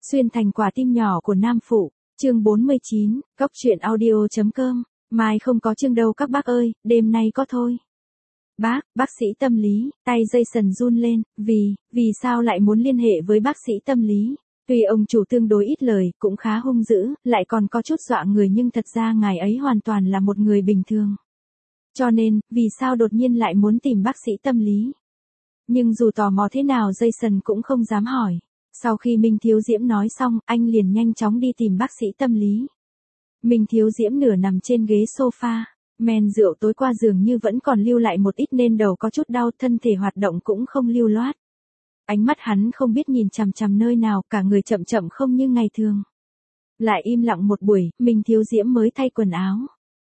Xuyên thành quả tim nhỏ của nam phụ, chương 49, Cóc truyện audio.com, mai không có chương đâu các bác ơi, đêm nay có thôi. Bác sĩ tâm lý, tay Jason run lên, vì sao lại muốn liên hệ với bác sĩ tâm lý? Tuy ông chủ tương đối ít lời, cũng khá hung dữ, lại còn có chút dọa người nhưng thật ra ngài ấy hoàn toàn là một người bình thường. Cho nên, vì sao đột nhiên lại muốn tìm bác sĩ tâm lý? Nhưng dù tò mò thế nào Jason cũng không dám hỏi. Sau khi Minh Thiếu Diễm nói xong, anh liền nhanh chóng đi tìm bác sĩ tâm lý. Minh Thiếu Diễm nửa nằm trên ghế sofa, men rượu tối qua dường như vẫn còn lưu lại một ít nên đầu có chút đau, thân thể hoạt động cũng không lưu loát. Ánh mắt hắn không biết nhìn chằm chằm nơi nào, cả người chậm chậm không như ngày thường. Lại im lặng một buổi, Minh Thiếu Diễm mới thay quần áo.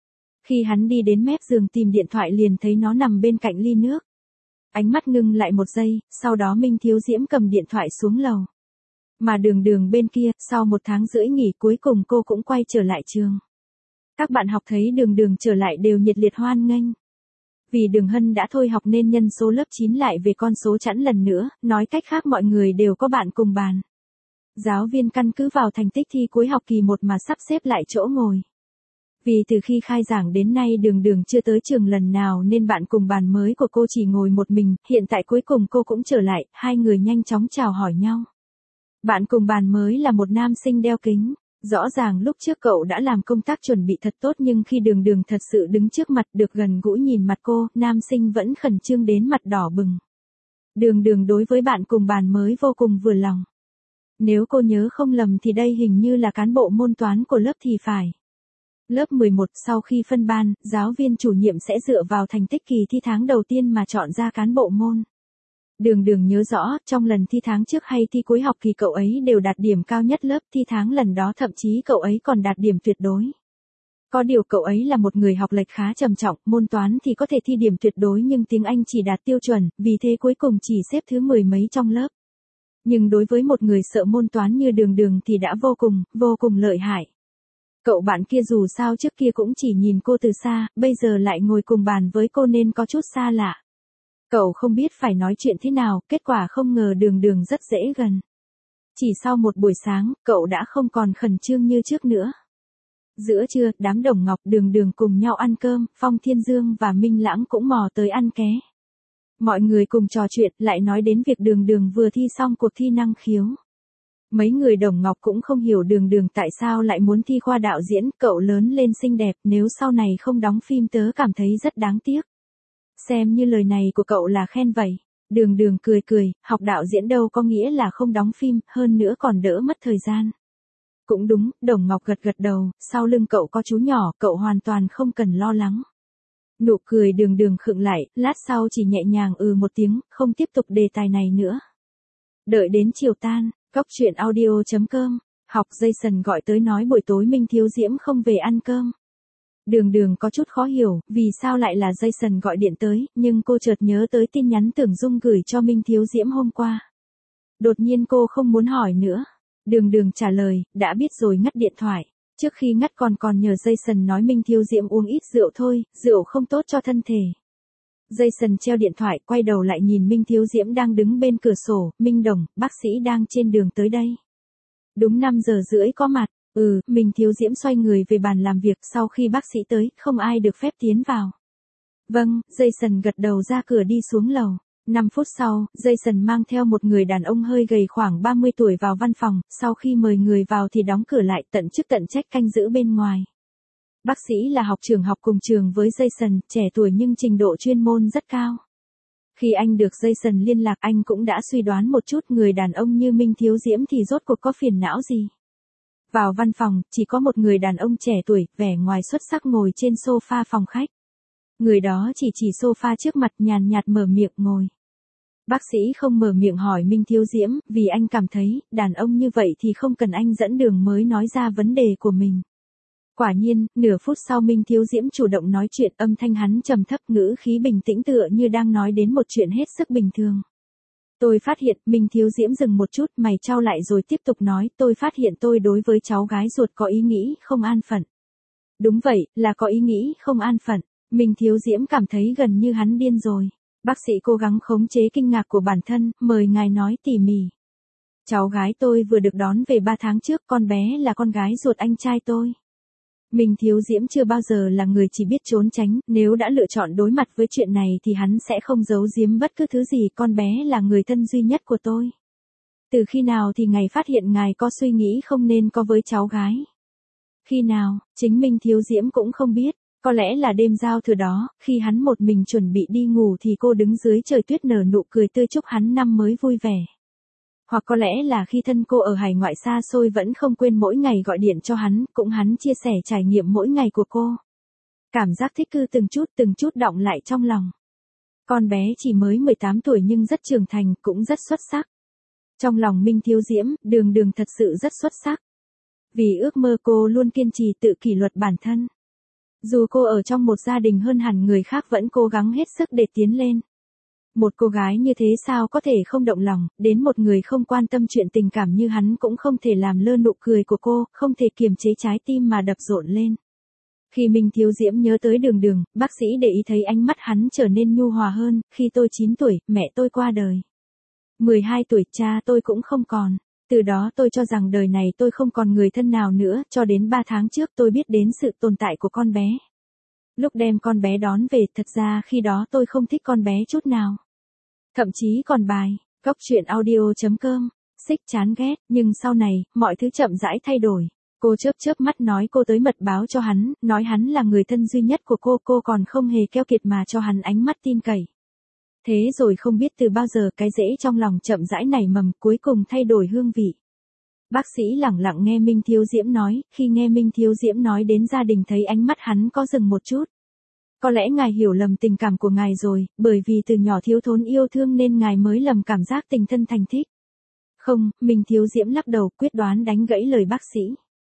Khi hắn đi đến mép giường tìm điện thoại liền thấy nó nằm bên cạnh ly nước. Ánh mắt ngưng lại một giây, sau đó Minh Thiếu Diễm cầm điện thoại xuống lầu. Mà Đường bên kia, sau 1 tháng rưỡi nghỉ cuối cùng cô cũng quay trở lại trường. Các bạn học thấy Đường trở lại đều nhiệt liệt hoan nghênh. Vì Đường Hân đã thôi học nên nhân số lớp 9 lại về con số chẵn lần nữa, nói cách khác mọi người đều có bạn cùng bàn. Giáo viên căn cứ vào thành tích thi cuối học kỳ 1 mà sắp xếp lại chỗ ngồi. Vì từ khi khai giảng đến nay Đường chưa tới trường lần nào nên bạn cùng bàn mới của cô chỉ ngồi một mình, hiện tại cuối cùng cô cũng trở lại, hai người nhanh chóng chào hỏi nhau. Bạn cùng bàn mới là một nam sinh đeo kính. Rõ ràng lúc trước cậu đã làm công tác chuẩn bị thật tốt nhưng khi Đường thật sự đứng trước mặt được gần gũi nhìn mặt cô, nam sinh vẫn khẩn trương đến mặt đỏ bừng. Đường đối với bạn cùng bàn mới vô cùng vừa lòng. Nếu cô nhớ không lầm thì đây hình như là cán bộ môn toán của lớp thì phải. Lớp 11 sau khi phân ban, giáo viên chủ nhiệm sẽ dựa vào thành tích kỳ thi tháng đầu tiên mà chọn ra cán bộ môn. Đường nhớ rõ, trong lần thi tháng trước hay thi cuối học kỳ cậu ấy đều đạt điểm cao nhất lớp, thi tháng lần đó thậm chí cậu ấy còn đạt điểm tuyệt đối. Có điều cậu ấy là một người học lệch khá trầm trọng, môn toán thì có thể thi điểm tuyệt đối nhưng tiếng Anh chỉ đạt tiêu chuẩn, vì thế cuối cùng chỉ xếp thứ 10 mấy trong lớp. Nhưng đối với một người sợ môn toán như Đường thì đã vô cùng lợi hại. Cậu bạn kia dù sao trước kia cũng chỉ nhìn cô từ xa, bây giờ lại ngồi cùng bàn với cô nên có chút xa lạ. Cậu không biết phải nói chuyện thế nào, kết quả không ngờ Đường rất dễ gần. Chỉ sau một buổi sáng, cậu đã không còn khẩn trương như trước nữa. Giữa trưa, đám Đồng Ngọc Đường cùng nhau ăn cơm, Phong Thiên Dương và Minh Lãng cũng mò tới ăn ké. Mọi người cùng trò chuyện, lại nói đến việc Đường vừa thi xong cuộc thi năng khiếu. Mấy người Đồng Ngọc cũng không hiểu Đường tại sao lại muốn thi khoa đạo diễn, cậu lớn lên xinh đẹp, nếu sau này không đóng phim tớ cảm thấy rất đáng tiếc. Xem như lời này của cậu là khen vậy. Đường cười, học đạo diễn đâu có nghĩa là không đóng phim, hơn nữa còn đỡ mất thời gian. Cũng đúng, Đồng Ngọc gật đầu, sau lưng cậu có chú nhỏ, cậu hoàn toàn không cần lo lắng. Nụ cười Đường khựng lại, lát sau chỉ nhẹ nhàng một tiếng, không tiếp tục đề tài này nữa. Đợi đến chiều tan, Cóc truyện audio.com, học Jason gọi tới nói buổi tối Minh Thiếu Diễm không về ăn cơm. Đường có chút khó hiểu, vì sao lại là Jason gọi điện tới, nhưng cô chợt nhớ tới tin nhắn Tưởng Dung gửi cho Minh Thiếu Diễm hôm qua. Đột nhiên cô không muốn hỏi nữa. Đường trả lời, đã biết rồi ngắt điện thoại. Trước khi ngắt còn nhờ Jason nói Minh Thiếu Diễm uống ít rượu thôi, rượu không tốt cho thân thể. Jason treo điện thoại, quay đầu lại nhìn Minh Thiếu Diễm đang đứng bên cửa sổ, Minh Đồng, bác sĩ đang trên đường tới đây. Đúng 5 giờ rưỡi có mặt. Minh Thiếu Diễm xoay người về bàn làm việc, sau khi bác sĩ tới, không ai được phép tiến vào. Vâng, Jason gật đầu ra cửa đi xuống lầu. 5 phút sau, Jason mang theo một người đàn ông hơi gầy khoảng 30 tuổi vào văn phòng, sau khi mời người vào thì đóng cửa lại, tận chức tận trách canh giữ bên ngoài. Bác sĩ là học trưởng học cùng trường với Jason, trẻ tuổi nhưng trình độ chuyên môn rất cao. Khi anh được Jason liên lạc anh cũng đã suy đoán một chút người đàn ông như Minh Thiếu Diễm thì rốt cuộc có phiền não gì. Vào văn phòng, chỉ có một người đàn ông trẻ tuổi, vẻ ngoài xuất sắc ngồi trên sofa phòng khách. Người đó chỉ sofa trước mặt nhàn nhạt mở miệng ngồi. Bác sĩ không mở miệng hỏi Minh Thiếu Diễm, vì anh cảm thấy, đàn ông như vậy thì không cần anh dẫn đường mới nói ra vấn đề của mình. Quả nhiên, nửa phút sau Minh Thiếu Diễm chủ động nói chuyện, âm thanh hắn trầm thấp, ngữ khí bình tĩnh tựa như đang nói đến một chuyện hết sức bình thường. Tôi phát hiện, Minh Thiếu Diễm dừng một chút, mày chau lại rồi tiếp tục nói, tôi phát hiện tôi đối với cháu gái ruột có ý nghĩ không an phận. Đúng vậy, là có ý nghĩ không an phận. Minh Thiếu Diễm cảm thấy gần như hắn điên rồi. Bác sĩ cố gắng khống chế kinh ngạc của bản thân, mời ngài nói tỉ mỉ. Cháu gái tôi vừa được đón về 3 tháng trước, con bé là con gái ruột anh trai tôi. Minh Thiếu Diễm chưa bao giờ là người chỉ biết trốn tránh, nếu đã lựa chọn đối mặt với chuyện này thì hắn sẽ không giấu giếm bất cứ thứ gì, con bé là người thân duy nhất của tôi. Từ khi nào thì ngài phát hiện ngài có suy nghĩ không nên có với cháu gái? Khi nào, chính Minh Thiếu Diễm cũng không biết, có lẽ là đêm giao thừa đó, khi hắn một mình chuẩn bị đi ngủ thì cô đứng dưới trời tuyết nở nụ cười tươi chúc hắn năm mới vui vẻ. Hoặc có lẽ là khi thân cô ở hải ngoại xa xôi vẫn không quên mỗi ngày gọi điện cho hắn, cũng hắn chia sẻ trải nghiệm mỗi ngày của cô. Cảm giác thích cư từng chút đọng lại trong lòng. Con bé chỉ mới 18 tuổi nhưng rất trưởng thành, cũng rất xuất sắc. Trong lòng Minh Thiếu Diễm, Đường Đường thật sự rất xuất sắc. Vì ước mơ cô luôn kiên trì tự kỷ luật bản thân. Dù cô ở trong một gia đình hơn hẳn người khác vẫn cố gắng hết sức để tiến lên. Một cô gái như thế sao có thể không động lòng, đến một người không quan tâm chuyện tình cảm như hắn cũng không thể làm lơ nụ cười của cô, không thể kiềm chế trái tim mà đập rộn lên. Khi Minh Thiếu Diễm nhớ tới Đường Đường, bác sĩ để ý thấy ánh mắt hắn trở nên nhu hòa hơn, khi tôi 9 tuổi, mẹ tôi qua đời. 12 tuổi, cha tôi cũng không còn. Từ đó tôi cho rằng đời này tôi không còn người thân nào nữa, cho đến 3 tháng trước tôi biết đến sự tồn tại của con bé. Lúc đem con bé đón về, thật ra khi đó tôi không thích con bé chút nào. Thậm chí còn bài, góc truyện audio.com, xích chán ghét, nhưng sau này, mọi thứ chậm rãi thay đổi. Cô chớp mắt nói cô tới mật báo cho hắn, nói hắn là người thân duy nhất của cô còn không hề keo kiệt mà cho hắn ánh mắt tin cậy. Thế rồi không biết từ bao giờ cái rễ trong lòng chậm rãi nảy mầm cuối cùng thay đổi hương vị. Bác sĩ lẳng lặng nghe Minh Thiếu Diễm nói, khi nghe Minh Thiếu Diễm nói đến gia đình thấy ánh mắt hắn có dừng một chút. Có lẽ ngài hiểu lầm tình cảm của ngài rồi, bởi vì từ nhỏ thiếu thốn yêu thương nên ngài mới lầm cảm giác tình thân thành thích. Không, Minh Thiếu Diễm lắc đầu quyết đoán đánh gãy lời bác sĩ.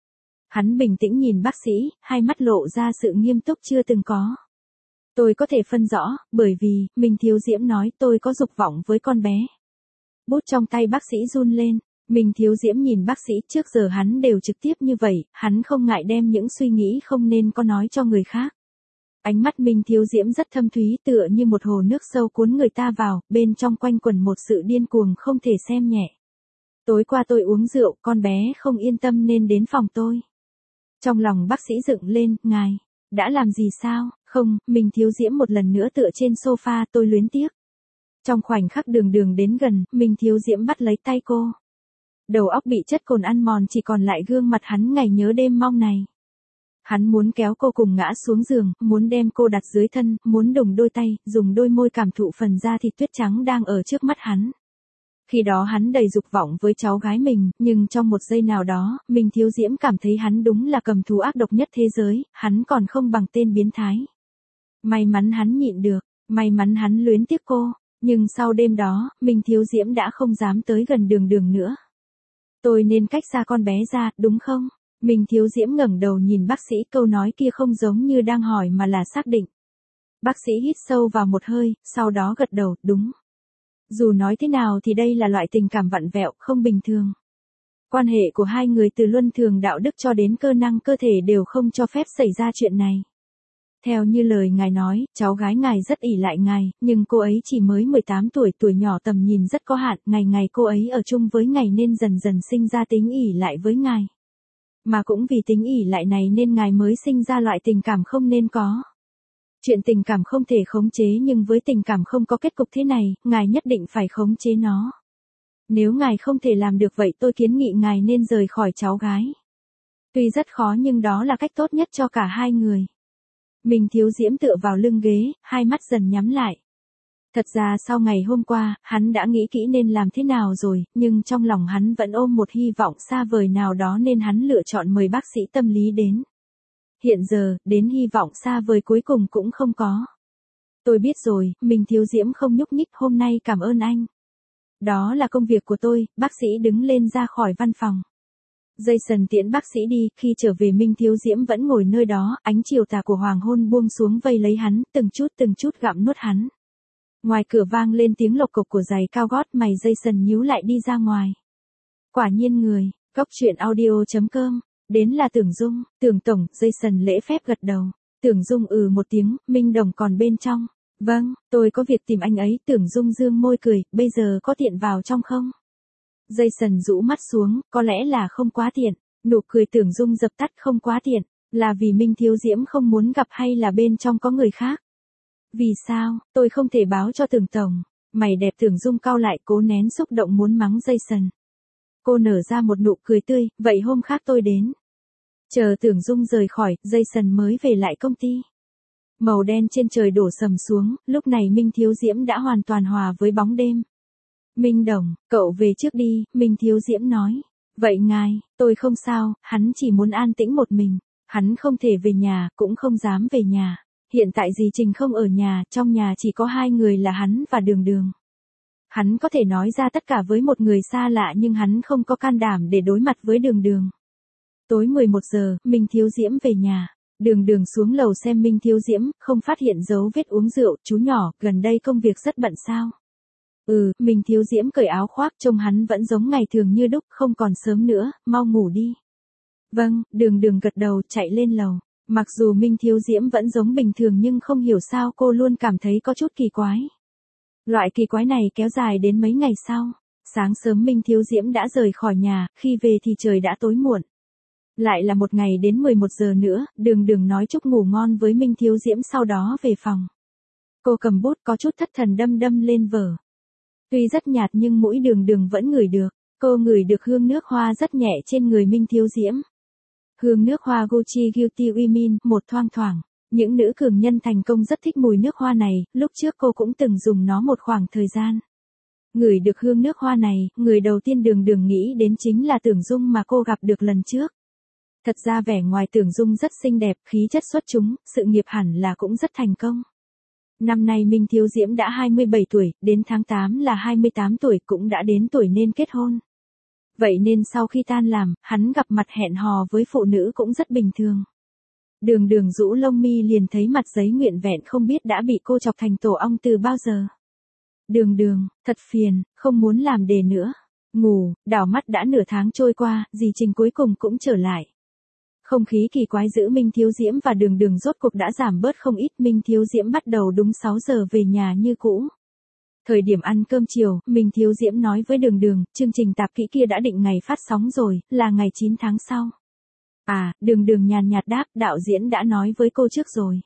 Hắn bình tĩnh nhìn bác sĩ, hai mắt lộ ra sự nghiêm túc chưa từng có. Tôi có thể phân rõ, bởi vì, Minh Thiếu Diễm nói tôi có dục vọng với con bé. Bút trong tay bác sĩ run lên, Minh Thiếu Diễm nhìn bác sĩ trước giờ hắn đều trực tiếp như vậy, hắn không ngại đem những suy nghĩ không nên có nói cho người khác. Ánh mắt Minh Thiếu Diễm rất thâm thúy tựa như một hồ nước sâu cuốn người ta vào, bên trong quanh quẩn một sự điên cuồng không thể xem nhẹ. Tối qua tôi uống rượu, con bé không yên tâm nên đến phòng tôi. Trong lòng bác sĩ dựng lên, ngài, đã làm gì sao? Không, Minh Thiếu Diễm một lần nữa tựa trên sofa, tôi luyến tiếc. Trong khoảnh khắc Đường Đường đến gần, Minh Thiếu Diễm bắt lấy tay cô. Đầu óc bị chất cồn ăn mòn chỉ còn lại gương mặt hắn ngày nhớ đêm mong này. Hắn muốn kéo cô cùng ngã xuống giường, muốn đem cô đặt dưới thân, muốn đùng đôi tay, dùng đôi môi cảm thụ phần da thịt tuyết trắng đang ở trước mắt hắn. Khi đó hắn đầy dục vọng với cháu gái mình, nhưng trong một giây nào đó, Minh Thiếu Diễm cảm thấy hắn đúng là cầm thú ác độc nhất thế giới, hắn còn không bằng tên biến thái. May mắn hắn nhịn được, may mắn hắn luyến tiếc cô, nhưng sau đêm đó, Minh Thiếu Diễm đã không dám tới gần Đường Đường nữa. Tôi nên cách xa con bé ra, đúng không? Minh Thiếu Diễm ngẩng đầu nhìn bác sĩ, câu nói kia không giống như đang hỏi mà là xác định. Bác sĩ hít sâu vào một hơi, sau đó gật đầu, đúng. Dù nói thế nào thì đây là loại tình cảm vặn vẹo, không bình thường. Quan hệ của hai người từ luân thường đạo đức cho đến cơ năng cơ thể đều không cho phép xảy ra chuyện này. Theo như lời ngài nói, cháu gái ngài rất ỷ lại ngài, nhưng cô ấy chỉ mới 18 tuổi, tuổi nhỏ tầm nhìn rất có hạn, ngày cô ấy ở chung với ngài nên dần dần sinh ra tính ỷ lại với ngài. Mà cũng vì tính ỷ lại này nên ngài mới sinh ra loại tình cảm không nên có. Chuyện tình cảm không thể khống chế nhưng với tình cảm không có kết cục thế này, ngài nhất định phải khống chế nó. Nếu ngài không thể làm được vậy tôi kiến nghị ngài nên rời khỏi cháu gái. Tuy rất khó nhưng đó là cách tốt nhất cho cả hai người. Minh Thiếu Diễm tựa vào lưng ghế, hai mắt dần nhắm lại. Thật ra sau ngày hôm qua, hắn đã nghĩ kỹ nên làm thế nào rồi, nhưng trong lòng hắn vẫn ôm một hy vọng xa vời nào đó nên hắn lựa chọn mời bác sĩ tâm lý đến. Hiện giờ, đến hy vọng xa vời cuối cùng cũng không có. Tôi biết rồi, Minh Thiếu Diễm không nhúc nhích, hôm nay cảm ơn anh. Đó là công việc của tôi, bác sĩ đứng lên ra khỏi văn phòng. Jason tiễn bác sĩ đi, khi trở về Minh Thiếu Diễm vẫn ngồi nơi đó, ánh chiều tà của hoàng hôn buông xuống vây lấy hắn, từng chút gặm nuốt hắn. Ngoài cửa vang lên tiếng lộc cộc của giày cao gót, mày Jason nhíu lại đi ra ngoài. Quả nhiên người, góc truyện audio.com, đến là Tưởng Dung, Tưởng tổng, Jason lễ phép gật đầu. Tưởng Dung một tiếng, Minh Đồng còn bên trong. Vâng, tôi có việc tìm anh ấy, Tưởng Dung dương môi cười, bây giờ có tiện vào trong không? Jason rũ mắt xuống, có lẽ là không quá tiện. Nụ cười Tưởng Dung dập tắt, không quá tiện. Là vì Minh Thiếu Diễm không muốn gặp hay là bên trong có người khác? Vì sao, tôi không thể báo cho Tưởng Tổng. Mày đẹp Tưởng Dung cau lại, cố nén xúc động muốn mắng Jason. Cô nở ra một nụ cười tươi, vậy hôm khác tôi đến. Chờ Tưởng Dung rời khỏi, Jason mới về lại công ty. Màu đen trên trời đổ sầm xuống, lúc này Minh Thiếu Diễm đã hoàn toàn hòa với bóng đêm. Minh Đồng, cậu về trước đi, Minh Thiếu Diễm nói. Vậy ngài, tôi không sao, hắn chỉ muốn an tĩnh một mình. Hắn không thể về nhà, cũng không dám về nhà. Hiện tại dì Trình không ở nhà, trong nhà chỉ có hai người là hắn và Đường Đường. Hắn có thể nói ra tất cả với một người xa lạ nhưng hắn không có can đảm để đối mặt với Đường Đường. Tối 11 giờ, Minh Thiếu Diễm về nhà. Đường Đường xuống lầu xem Minh Thiếu Diễm, không phát hiện dấu vết uống rượu. Chú nhỏ, gần đây công việc rất bận sao? Minh Thiếu Diễm cởi áo khoác, trông hắn vẫn giống ngày thường như đúc, không còn sớm nữa, mau ngủ đi. Vâng, Đường Đường gật đầu, chạy lên lầu. Mặc dù Minh Thiếu Diễm vẫn giống bình thường nhưng không hiểu sao cô luôn cảm thấy có chút kỳ quái. Loại kỳ quái này kéo dài đến mấy ngày sau. Sáng sớm Minh Thiếu Diễm đã rời khỏi nhà, khi về thì trời đã tối muộn. Lại là một ngày đến 11 giờ nữa, Đường Đường nói chúc ngủ ngon với Minh Thiếu Diễm sau đó về phòng. Cô cầm bút có chút thất thần đâm lên vở. Tuy rất nhạt nhưng mũi Đường Đường vẫn ngửi được. Cô ngửi được hương nước hoa rất nhẹ trên người Minh Thiếu Diễm. Hương nước hoa Gucci Guilty Women, một thoang thoảng. Những nữ cường nhân thành công rất thích mùi nước hoa này, lúc trước cô cũng từng dùng nó một khoảng thời gian. Ngửi được hương nước hoa này, người đầu tiên Đường Đường nghĩ đến chính là Tưởng Dung mà cô gặp được lần trước. Thật ra vẻ ngoài Tưởng Dung rất xinh đẹp, khí chất xuất chúng, sự nghiệp hẳn là cũng rất thành công. Năm nay Minh Thiếu Diễm đã 27 tuổi, đến tháng 8 là 28 tuổi, cũng đã đến tuổi nên kết hôn. Vậy nên sau khi tan làm, hắn gặp mặt hẹn hò với phụ nữ cũng rất bình thường. Đường Đường rũ lông mi liền thấy mặt giấy nguyện vẹn không biết đã bị cô chọc thành tổ ong từ bao giờ. Đường Đường, thật phiền, không muốn làm đề nữa. Ngủ, đảo mắt đã nửa tháng trôi qua, dì Trình cuối cùng cũng trở lại. Không khí kỳ quái giữa Minh Thiếu Diễm và Đường Đường rốt cuộc đã giảm bớt không ít. Minh Thiếu Diễm bắt đầu đúng 6 giờ về nhà như cũ. Thời điểm ăn cơm chiều, Minh Thiếu Diễm nói với Đường Đường, chương trình tạp kỹ kia đã định ngày phát sóng rồi, là ngày 9 tháng sau. À, Đường Đường nhàn nhạt đáp, đạo diễn đã nói với cô trước rồi.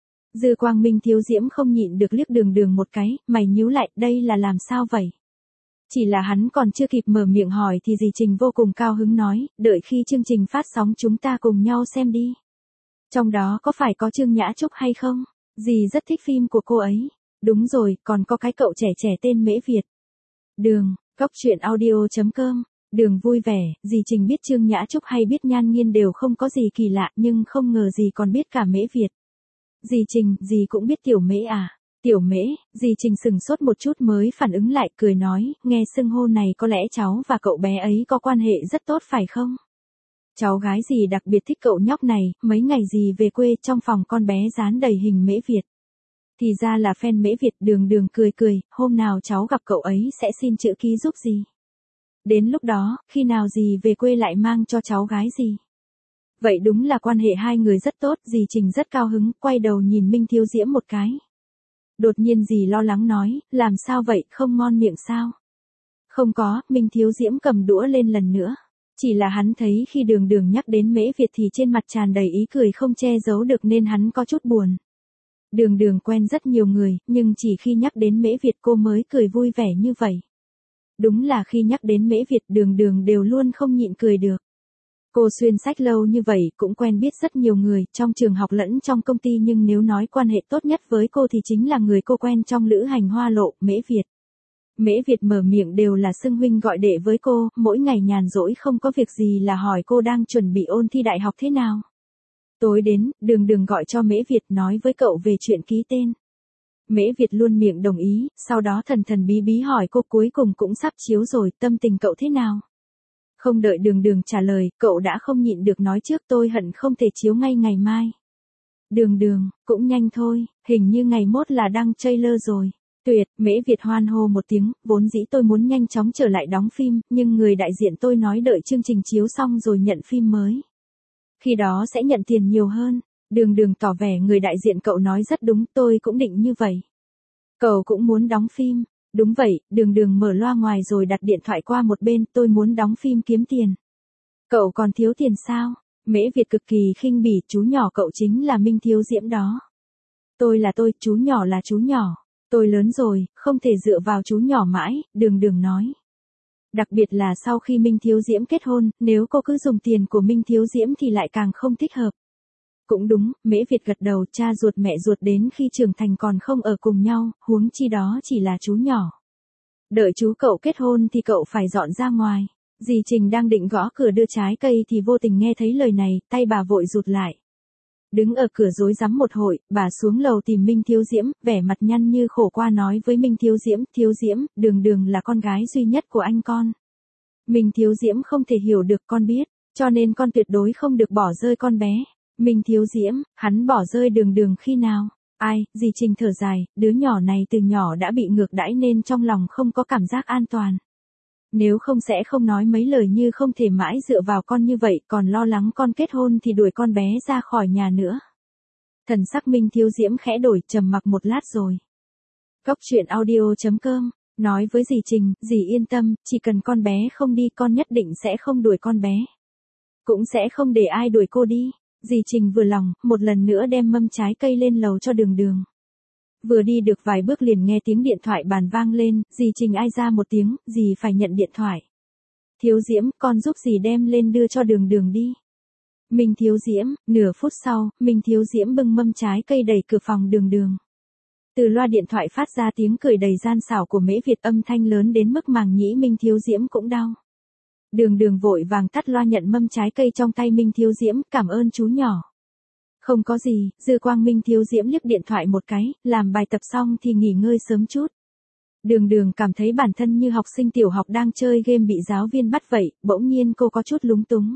Dư quang Minh Thiếu Diễm không nhịn được liếc Đường Đường một cái, mày nhíu lại, đây là làm sao vậy? Chỉ là hắn còn chưa kịp mở miệng hỏi thì dì Trình vô cùng cao hứng nói, đợi khi chương trình phát sóng chúng ta cùng nhau xem đi. Trong đó có phải có Trương Nhã Trúc hay không? Dì rất thích phim của cô ấy. Đúng rồi, còn có cái cậu trẻ trẻ tên Mễ Việt. Đường, Cóc Truyện Audio.com. Đường vui vẻ, dì Trình biết Trương Nhã Trúc hay biết Nhan Nghiên đều không có gì kỳ lạ nhưng không ngờ dì còn biết cả Mễ Việt. Dì Trình, dì cũng biết Tiểu Mễ à? Tiểu Mễ, dì Trình sừng sốt một chút mới phản ứng lại, cười nói, nghe xưng hô này có lẽ cháu và cậu bé ấy có quan hệ rất tốt phải không? Cháu gái dì đặc biệt thích cậu nhóc này, mấy ngày dì về quê trong phòng con bé dán đầy hình Mễ Việt. Thì ra là fan Mễ Việt. Đường Đường cười cười, hôm nào cháu gặp cậu ấy sẽ xin chữ ký giúp dì. Đến lúc đó, khi nào dì về quê lại mang cho cháu gái dì. Vậy đúng là quan hệ hai người rất tốt, dì Trình rất cao hứng, quay đầu nhìn Minh Thiếu Diễm một cái. Đột nhiên dì lo lắng nói, làm sao vậy, không ngon miệng sao? Không có, Minh Thiếu Diễm cầm đũa lên lần nữa. Chỉ là hắn thấy khi Đường Đường nhắc đến Mễ Việt thì trên mặt tràn đầy ý cười không che giấu được nên hắn có chút buồn. Đường Đường quen rất nhiều người, nhưng chỉ khi nhắc đến Mễ Việt cô mới cười vui vẻ như vậy. Đúng là khi nhắc đến Mễ Việt Đường Đường đều luôn không nhịn cười được. Cô xuyên sách lâu như vậy cũng quen biết rất nhiều người, trong trường học lẫn trong công ty nhưng nếu nói quan hệ tốt nhất với cô thì chính là người cô quen trong lữ hành hoa lộ, Mễ Việt. Mễ Việt mở miệng đều là xưng huynh gọi đệ với cô, mỗi ngày nhàn rỗi không có việc gì là hỏi cô đang chuẩn bị ôn thi đại học thế nào. Tối đến, Đường Đường gọi cho Mễ Việt nói với cậu về chuyện ký tên. Mễ Việt luôn miệng đồng ý, sau đó thần thần bí bí hỏi cô cuối cùng cũng sắp chiếu rồi, tâm tình cậu thế nào? Không đợi Đường Đường trả lời, cậu đã không nhịn được nói trước tôi hận không thể chiếu ngay ngày mai. Đường Đường, cũng nhanh thôi, hình như ngày mốt là đăng trailer rồi. Tuyệt, Mễ Việt hoan hô một tiếng, vốn dĩ tôi muốn nhanh chóng trở lại đóng phim, nhưng người đại diện tôi nói đợi chương trình chiếu xong rồi nhận phim mới. Khi đó sẽ nhận tiền nhiều hơn. Đường Đường tỏ vẻ người đại diện cậu nói rất đúng, tôi cũng định như vậy. Cậu cũng muốn đóng phim. Đúng vậy, đường đường mở loa ngoài rồi đặt điện thoại qua một bên, tôi muốn đóng phim kiếm tiền. Cậu còn thiếu tiền sao? Mễ Việt cực kỳ khinh bỉ, chú nhỏ cậu chính là Minh Thiếu Diễm đó. Tôi là tôi, chú nhỏ là chú nhỏ. Tôi lớn rồi, không thể dựa vào chú nhỏ mãi, đường đường nói. Đặc biệt là sau khi Minh Thiếu Diễm kết hôn, nếu cô cứ dùng tiền của Minh Thiếu Diễm thì lại càng không thích hợp. Cũng đúng, Mễ Việt gật đầu, cha ruột mẹ ruột đến khi trưởng thành còn không ở cùng nhau, huống chi đó chỉ là chú nhỏ. Đợi chú cậu kết hôn thì cậu phải dọn ra ngoài. Dì Trình đang định gõ cửa đưa trái cây thì vô tình nghe thấy lời này, tay bà vội rụt lại. Đứng ở cửa rối rắm một hồi, bà xuống lầu tìm Minh Thiếu Diễm, vẻ mặt nhăn như khổ qua nói với Minh Thiếu Diễm, đường đường là con gái duy nhất của anh con. Minh Thiếu Diễm không thể hiểu được, con biết, cho nên con tuyệt đối không được bỏ rơi con bé. Minh Thiếu Diễm, hắn bỏ rơi đường đường khi nào? Ai, dì Trình thở dài, đứa nhỏ này từ nhỏ đã bị ngược đãi nên trong lòng không có cảm giác an toàn. Nếu không sẽ không nói mấy lời như không thể mãi dựa vào con như vậy, còn lo lắng con kết hôn thì đuổi con bé ra khỏi nhà nữa. Thần sắc Minh Thiếu Diễm khẽ đổi, trầm mặc một lát rồi. Góc truyện audio.com, nói với dì Trình, dì yên tâm, chỉ cần con bé không đi con nhất định sẽ không đuổi con bé. Cũng sẽ không để ai đuổi cô đi. Dì Trình vừa lòng, một lần nữa đem mâm trái cây lên lầu cho đường đường. Vừa đi được vài bước liền nghe tiếng điện thoại bàn vang lên, dì Trình ai ra một tiếng, dì phải nhận điện thoại. Thiếu Diễm, con giúp dì đem lên đưa cho đường đường đi. Minh Thiếu Diễm, nửa phút sau, Minh Thiếu Diễm bưng mâm trái cây đẩy cửa phòng đường đường. Từ loa điện thoại phát ra tiếng cười đầy gian xảo của Mễ Việt, âm thanh lớn đến mức màng nhĩ Minh Thiếu Diễm cũng đau. Đường đường vội vàng tắt loa nhận mâm trái cây trong tay Minh Thiếu Diễm, cảm ơn chú nhỏ. Không có gì, dư quang Minh Thiếu Diễm liếc điện thoại một cái, làm bài tập xong thì nghỉ ngơi sớm chút. Đường đường cảm thấy bản thân như học sinh tiểu học đang chơi game bị giáo viên bắt vậy, bỗng nhiên cô có chút lúng túng.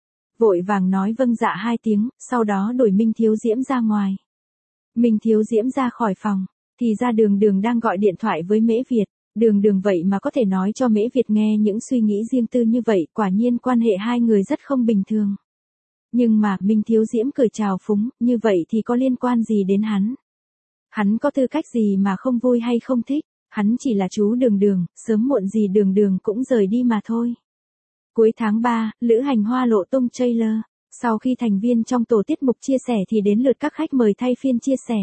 Vội vàng nói vâng dạ 2 tiếng, sau đó đuổi Minh Thiếu Diễm ra ngoài. Minh Thiếu Diễm ra khỏi phòng, thì ra đường đường đang gọi điện thoại với Mễ Việt. Đường đường vậy mà có thể nói cho Mễ Việt nghe những suy nghĩ riêng tư như vậy, quả nhiên quan hệ hai người rất không bình thường. Nhưng mà, Minh Thiếu Diễm cười chào phúng, như vậy thì có liên quan gì đến hắn? Hắn có tư cách gì mà không vui hay không thích? Hắn chỉ là chú đường đường, sớm muộn gì đường đường cũng rời đi mà thôi. Cuối tháng 3, Lữ Hành Hoa lộ tung trailer. Sau khi thành viên trong tổ tiết mục chia sẻ thì đến lượt các khách mời thay phiên chia sẻ.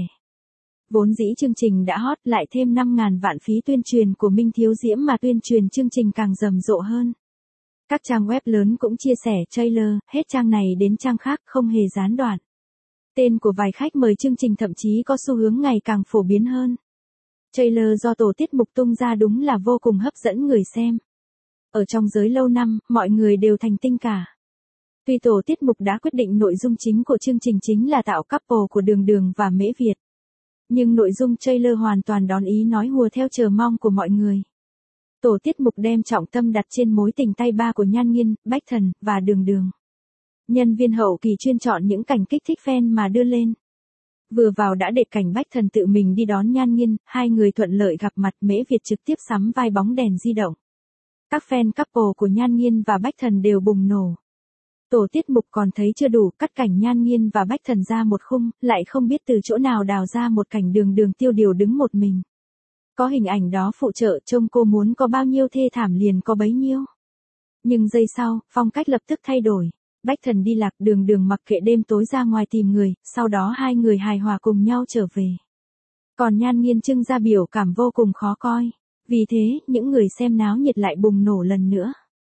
Vốn dĩ chương trình đã hot, lại thêm 5.000 vạn phí tuyên truyền của Minh Thiếu Diễm mà tuyên truyền chương trình càng rầm rộ hơn. Các trang web lớn cũng chia sẻ trailer, hết trang này đến trang khác không hề gián đoạn. Tên của vài khách mời chương trình thậm chí có xu hướng ngày càng phổ biến hơn. Trailer do tổ tiết mục tung ra đúng là vô cùng hấp dẫn người xem. Ở trong giới lâu năm, mọi người đều thành tinh cả. Tuy tổ tiết mục đã quyết định nội dung chính của chương trình chính là tạo couple của Đường Đường và Mễ Việt. Nhưng nội dung trailer hoàn toàn đón ý nói hùa theo chờ mong của mọi người. Tổ tiết mục đem trọng tâm đặt trên mối tình tay ba của Nhan Nghiên, Bách Thần, và Đường Đường. Nhân viên hậu kỳ chuyên chọn những cảnh kích thích fan mà đưa lên. Vừa vào đã để cảnh Bách Thần tự mình đi đón Nhan Nghiên, hai người thuận lợi gặp mặt, Mễ Việt trực tiếp sắm vai bóng đèn di động. Các fan couple của Nhan Nghiên và Bách Thần đều bùng nổ. Tổ tiết mục còn thấy chưa đủ, cắt cảnh Nhan Nghiên và Bách Thần ra một khung, lại không biết từ chỗ nào đào ra một cảnh Đường Đường tiêu điều đứng một mình. Có hình ảnh đó phụ trợ, trông cô muốn có bao nhiêu thê thảm liền có bấy nhiêu. Nhưng giây sau, phong cách lập tức thay đổi. Bách Thần đi lạc, Đường Đường mặc kệ đêm tối ra ngoài tìm người, sau đó hai người hài hòa cùng nhau trở về. Còn Nhan Nghiên trưng ra biểu cảm vô cùng khó coi. Vì thế, những người xem náo nhiệt lại bùng nổ lần nữa.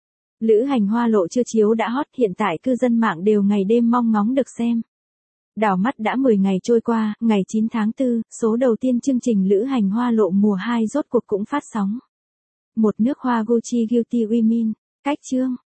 Lữ Hành Hoa lộ chưa chiếu đã hot, hiện tại cư dân mạng đều ngày đêm mong ngóng được xem. Đảo mắt đã 10 ngày trôi qua, ngày 9 tháng 4, số đầu tiên chương trình Lữ Hành Hoa lộ mùa 2 rốt cuộc cũng phát sóng. Một nước hoa Gucci Guilty Women, cách chương.